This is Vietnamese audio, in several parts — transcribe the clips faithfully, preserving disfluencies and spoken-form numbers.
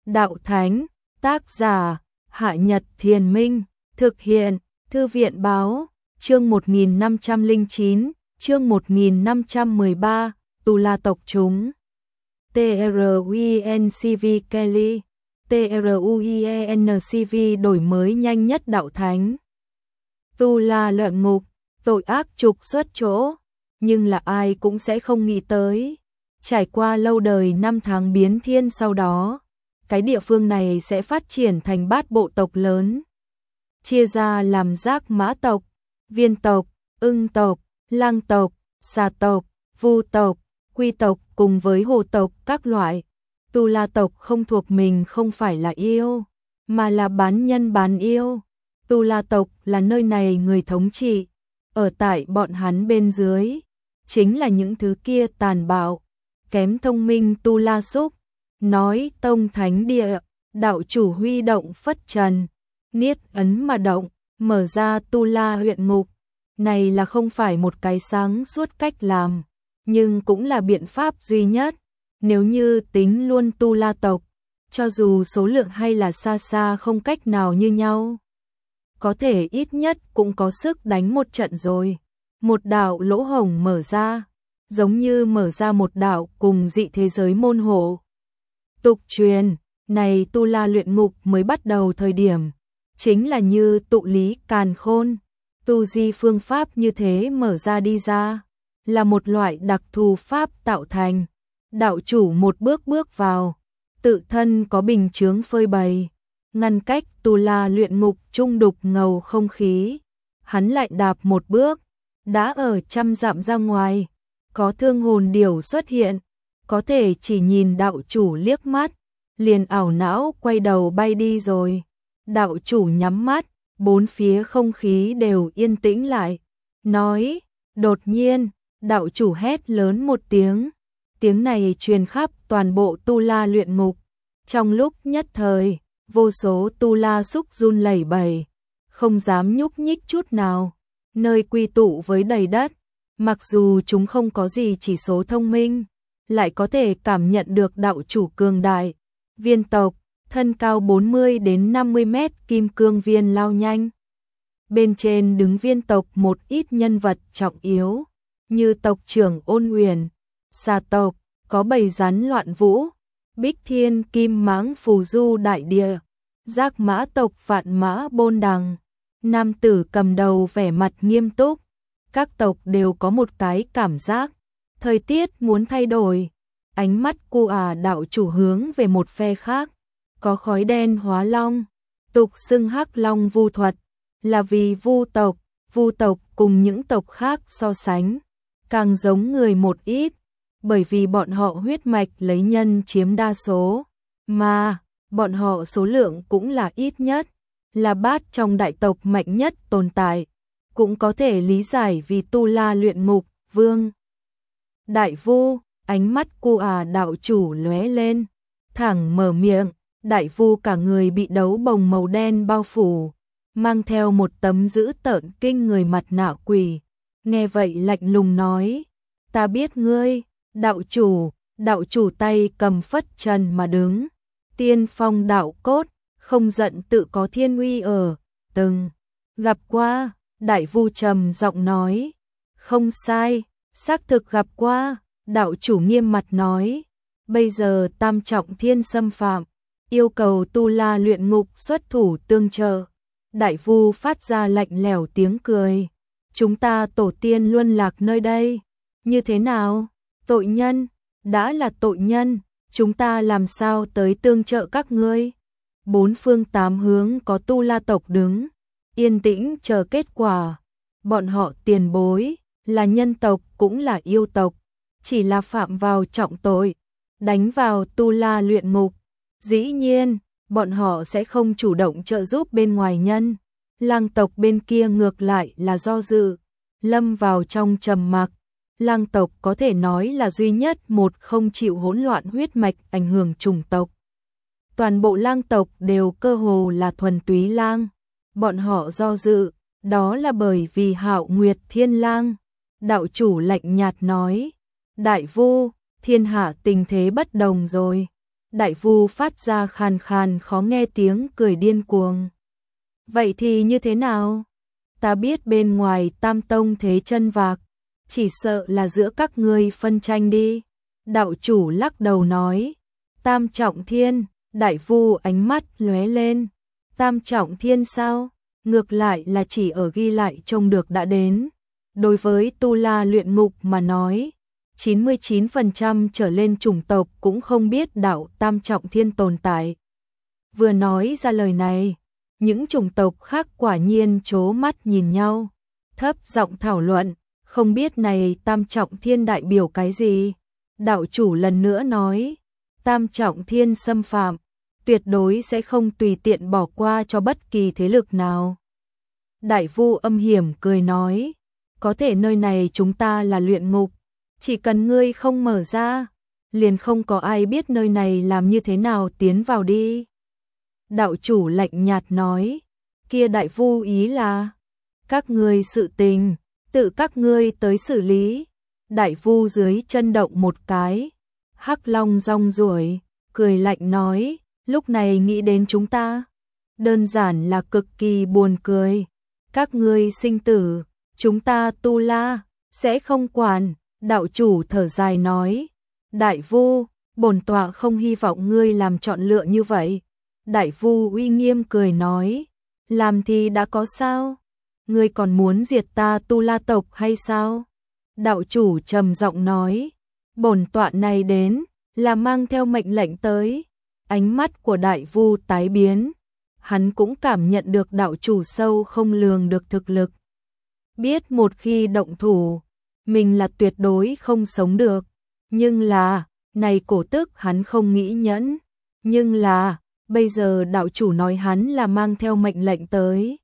Đạo Thánh, tác giả, Hạ Nhật Thiền Minh, thực hiện, Thư viện Báo, chương một nghìn năm trăm lẻ chín, chương một nghìn năm trăm mười ba, Tu La tộc chúng. TRUINCV Kelly, TRUIENCV đổi mới nhanh nhất Đạo Thánh. Tu La luyện ngục, tội ác trục xuất chỗ, nhưng là ai cũng sẽ không nghĩ tới. Trải qua lâu đời năm tháng biến thiên sau đó, cái địa phương này sẽ phát triển thành bát bộ tộc lớn. Chia ra làm Giác Mã tộc, Viên tộc, Ưng tộc, Lang tộc, Xà tộc, Vu tộc, Quy tộc cùng với Hồ tộc các loại. Tu La tộc không thuộc mình không phải là yêu, mà là bán nhân bán yêu. Tu La tộc là nơi này người thống trị, ở tại bọn hắn bên dưới, chính là những thứ kia tàn bạo, kém thông minh Tu La Súc. Nói tông thánh địa, đạo chủ huy động phất trần, niết ấn mà động, mở ra Tu La huyện ngục. Này là không phải một cái sáng suốt cách làm, nhưng cũng là biện pháp duy nhất. Nếu như tính luôn Tu La tộc, cho dù số lượng hay là xa xa không cách nào như nhau, có thể ít nhất cũng có sức đánh một trận rồi. Một đạo lỗ hổng mở ra, giống như mở ra một đạo cùng dị thế giới môn hộ. Tục truyền, này Tu La luyện ngục mới bắt đầu thời điểm, chính là như tụ lý càn khôn, tu di phương pháp như thế mở ra đi ra, là một loại đặc thù pháp tạo thành. Đạo chủ một bước bước vào, tự thân có bình chướng phơi bày, ngăn cách Tu La luyện ngục trung đục ngầu không khí. Hắn lại đạp một bước, đã ở trăm dặm ra ngoài, có thương hồn điểu xuất hiện, có thể chỉ nhìn đạo chủ liếc mắt, liền ảo não quay đầu bay đi rồi. Đạo chủ nhắm mắt, bốn phía không khí đều yên tĩnh lại, nói, đột nhiên, đạo chủ hét lớn một tiếng, tiếng này truyền khắp toàn bộ Tu La luyện ngục. Trong lúc nhất thời, vô số Tu La Súc run lẩy bẩy, không dám nhúc nhích chút nào, nơi quy tụ với đầy đất, mặc dù chúng không có gì chỉ số thông minh, lại có thể cảm nhận được đạo chủ cường đại. Viên tộc, thân cao bốn mươi đến năm mươi mét kim cương viên lao nhanh. Bên trên đứng Viên tộc một ít nhân vật trọng yếu, như tộc trưởng Ôn Uyển. Xà tộc, có bầy rắn loạn vũ, Bích Thiên Kim Mãng phù du đại địa. Giác Mã tộc Vạn Mã Bôn Đằng, nam tử cầm đầu vẻ mặt nghiêm túc. Các tộc đều có một cái cảm giác, thời tiết muốn thay đổi. Ánh mắt cu à đạo chủ hướng về một phe khác, có khói đen hóa long, tục xưng Hắc Long Vu thuật, là vì Vu tộc, Vu tộc cùng những tộc khác so sánh, càng giống người một ít, bởi vì bọn họ huyết mạch lấy nhân chiếm đa số, mà bọn họ số lượng cũng là ít nhất, là bát trong đại tộc mạnh nhất tồn tại, cũng có thể lý giải vì Tu La luyện ngục, vương. Đại Vu, ánh mắt cu à đạo chủ lóe lên, thẳng mở miệng, Đại Vu cả người bị đấu bồng màu đen bao phủ, mang theo một tấm dữ tợn kinh người mặt nạ quỷ, nghe vậy lạnh lùng nói, ta biết ngươi, đạo chủ. Đạo chủ tay cầm phất trần mà đứng, tiên phong đạo cốt, không giận tự có thiên uy ở, từng gặp qua. Đại Vu trầm giọng nói, không sai, xác thực gặp qua. Đạo chủ nghiêm mặt nói, bây giờ tam trọng thiên xâm phạm, yêu cầu Tu La luyện ngục xuất thủ tương trợ. Đại Vu phát ra lạnh lẽo tiếng cười, chúng ta tổ tiên luân lạc nơi đây, như thế nào? Tội nhân, đã là tội nhân, chúng ta làm sao tới tương trợ các ngươi? Bốn phương tám hướng có Tu La tộc đứng, yên tĩnh chờ kết quả. Bọn họ tiền bối, là nhân tộc cũng là yêu tộc, chỉ là phạm vào trọng tội, đánh vào Tu La luyện ngục. Dĩ nhiên, bọn họ sẽ không chủ động trợ giúp bên ngoài nhân. Lang tộc bên kia ngược lại là do dự, lâm vào trong trầm mặc. Lang tộc có thể nói là duy nhất một không chịu hỗn loạn huyết mạch ảnh hưởng chủng tộc. Toàn bộ lang tộc đều cơ hồ là thuần túy lang. Bọn họ do dự, đó là bởi vì Hạo Nguyệt Thiên Lang. Đạo chủ lạnh nhạt nói, Đại Vu, thiên hạ tình thế bất đồng rồi. Đại Vu phát ra khàn khàn khó nghe tiếng cười điên cuồng. Vậy thì như thế nào? Ta biết bên ngoài Tam Tông thế chân vạc, chỉ sợ là giữa các ngươi phân tranh đi. Đạo chủ lắc đầu nói. Tam Trọng Thiên, Đại Vu ánh mắt lóe lên. Tam Trọng Thiên sao? Ngược lại là chỉ ở ghi lại trông được đã đến. Đối với Tu La luyện ngục mà nói, chín mươi chín phần trăm trở lên chủng tộc cũng không biết đạo Tam Trọng Thiên tồn tại. Vừa nói ra lời này, những chủng tộc khác quả nhiên trố mắt nhìn nhau, thấp giọng thảo luận, không biết này Tam Trọng Thiên đại biểu cái gì. Đạo chủ lần nữa nói, Tam Trọng Thiên xâm phạm, tuyệt đối sẽ không tùy tiện bỏ qua cho bất kỳ thế lực nào. Đại Vu âm hiểm cười nói, có thể nơi này chúng ta là luyện ngục, chỉ cần ngươi không mở ra, liền không có ai biết nơi này làm như thế nào tiến vào đi. Đạo chủ lạnh nhạt nói, kia Đại Vu ý là, các ngươi sự tình, tự các ngươi tới xử lý. Đại Vu dưới chân động một cái, hắc long rong ruổi, cười lạnh nói, lúc này nghĩ đến chúng ta, đơn giản là cực kỳ buồn cười. Các ngươi sinh tử, chúng ta Tu La sẽ không quản. Đạo chủ thở dài nói, Đại Vu, bổn tọa không hy vọng ngươi làm chọn lựa như vậy. Đại Vu uy nghiêm cười nói, làm thì đã có sao? Ngươi còn muốn diệt ta Tu La tộc hay sao? Đạo chủ trầm giọng nói, bổn tọa này đến là mang theo mệnh lệnh tới. Ánh mắt của Đại Vu tái biến, hắn cũng cảm nhận được đạo chủ sâu không lường được thực lực. Biết một khi động thủ, mình là tuyệt đối không sống được. Nhưng là, này cổ tức hắn không nghĩ nhẫn. Nhưng là, bây giờ đạo chủ nói hắn là mang theo mệnh lệnh tới.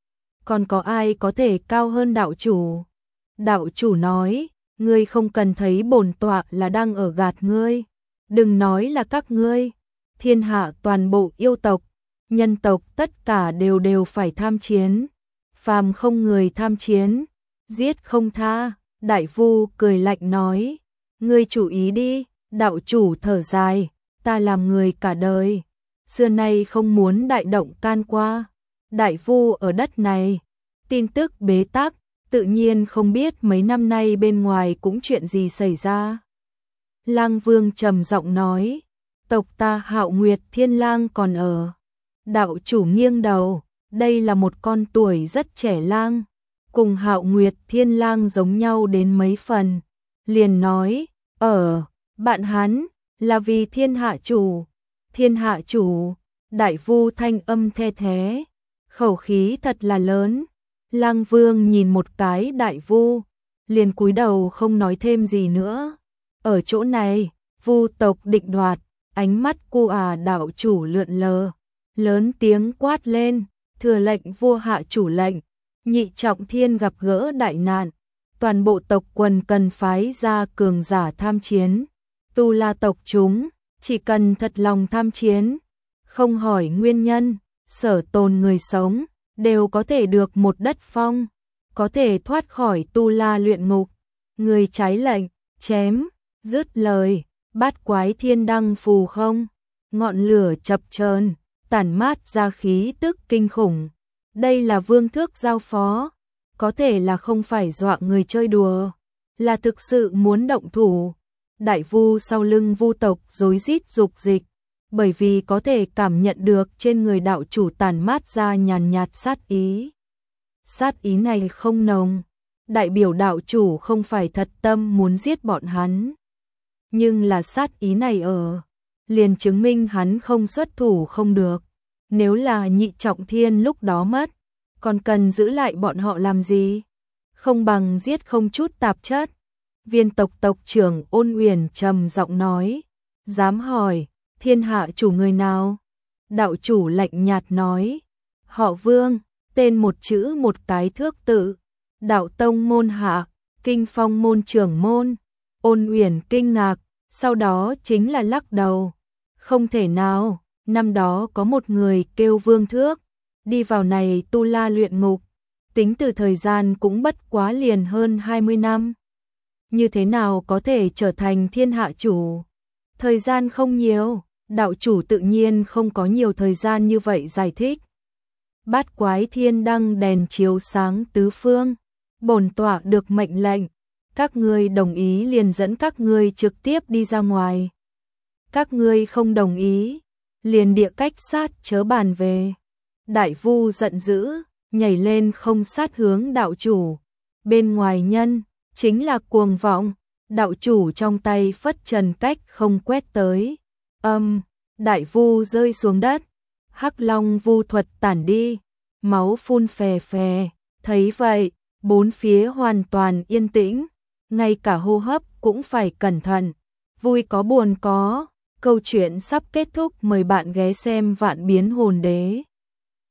Còn có ai có thể cao hơn đạo chủ? Đạo chủ nói, ngươi không cần thấy bổn tọa là đang ở gạt ngươi. Đừng nói là các ngươi, thiên hạ toàn bộ yêu tộc, nhân tộc tất cả đều đều phải tham chiến. Phàm không người tham chiến, giết không tha. Đại Vu cười lạnh nói, ngươi chủ ý đi. Đạo chủ thở dài, ta làm người cả đời, xưa nay không muốn đại động can qua. Đại Vu ở đất này, tin tức bế tắc, tự nhiên không biết mấy năm nay bên ngoài cũng chuyện gì xảy ra. Lang Vương trầm giọng nói, tộc ta Hạo Nguyệt Thiên Lang còn ở. Đạo chủ nghiêng đầu, đây là một con tuổi rất trẻ lang, cùng Hạo Nguyệt Thiên Lang giống nhau đến mấy phần. Liền nói, ở, bạn hắn, là vì thiên hạ chủ. Thiên hạ chủ, Đại Vu thanh âm the thế, khẩu khí thật là lớn. Lang Vương nhìn một cái Đại Vu, liền cúi đầu không nói thêm gì nữa. Ở chỗ này, Vu tộc định đoạt, ánh mắt cu à đạo chủ lượn lờ, lớn tiếng quát lên, thừa lệnh vua hạ chủ lệnh, Nhị Trọng Thiên gặp gỡ đại nạn, toàn bộ tộc quần cần phái ra cường giả tham chiến. Tu La tộc chúng, chỉ cần thật lòng tham chiến, không hỏi nguyên nhân, sở tồn người sống, đều có thể được một đất phong, có thể thoát khỏi Tu La luyện ngục. Người trái lệnh, chém. Dứt lời, bát quái thiên đăng phù không, ngọn lửa chập chờn, tản mát ra khí tức kinh khủng. Đây là vương thước giao phó, có thể là không phải dọa người chơi đùa, là thực sự muốn động thủ. Đại Vu sau lưng Vu tộc rối rít dục dịch, bởi vì có thể cảm nhận được trên người đạo chủ tản mát ra nhàn nhạt sát ý. Sát ý này không nồng, đại biểu đạo chủ không phải thật tâm muốn giết bọn hắn. Nhưng là sát ý này ở, liền chứng minh hắn không xuất thủ không được. Nếu là Nhị Trọng Thiên lúc đó mất, còn cần giữ lại bọn họ làm gì? Không bằng giết không chút tạp chất. Viên tộc tộc trưởng Ôn Uyển trầm giọng nói, dám hỏi, thiên hạ chủ người nào? Đạo chủ lạnh nhạt nói, họ Vương, tên một chữ một cái thước tự, đạo tông môn hạ, kinh phong môn trưởng môn. Ôn Uyển kinh ngạc, sau đó chính là lắc đầu. Không thể nào, năm đó có một người kêu Vương Thước, đi vào này Tu La luyện ngục, tính từ thời gian cũng bất quá liền hơn hai mươi năm. Như thế nào có thể trở thành thiên hạ chủ? Thời gian không nhiều, Đạo chủ tự nhiên không có nhiều thời gian như vậy giải thích. Bát quái thiên đăng đèn chiếu sáng tứ phương, bổn tọa được mệnh lệnh, các ngươi đồng ý liền dẫn các ngươi trực tiếp đi ra ngoài. Các ngươi không đồng ý, liền địa cách sát chớ bàn về. Đại Vu giận dữ, nhảy lên không sát hướng đạo chủ. Bên ngoài nhân, chính là cuồng vọng, đạo chủ trong tay phất trần cách không quét tới. Âm, Đại Vu rơi xuống đất, Hắc Long vu thuật tản đi, máu phun phè phè, thấy vậy, bốn phía hoàn toàn yên tĩnh, ngay cả hô hấp cũng phải cẩn thận. Vui có buồn có, câu chuyện sắp kết thúc, mời bạn ghé xem Vạn Biến Hồn Đế.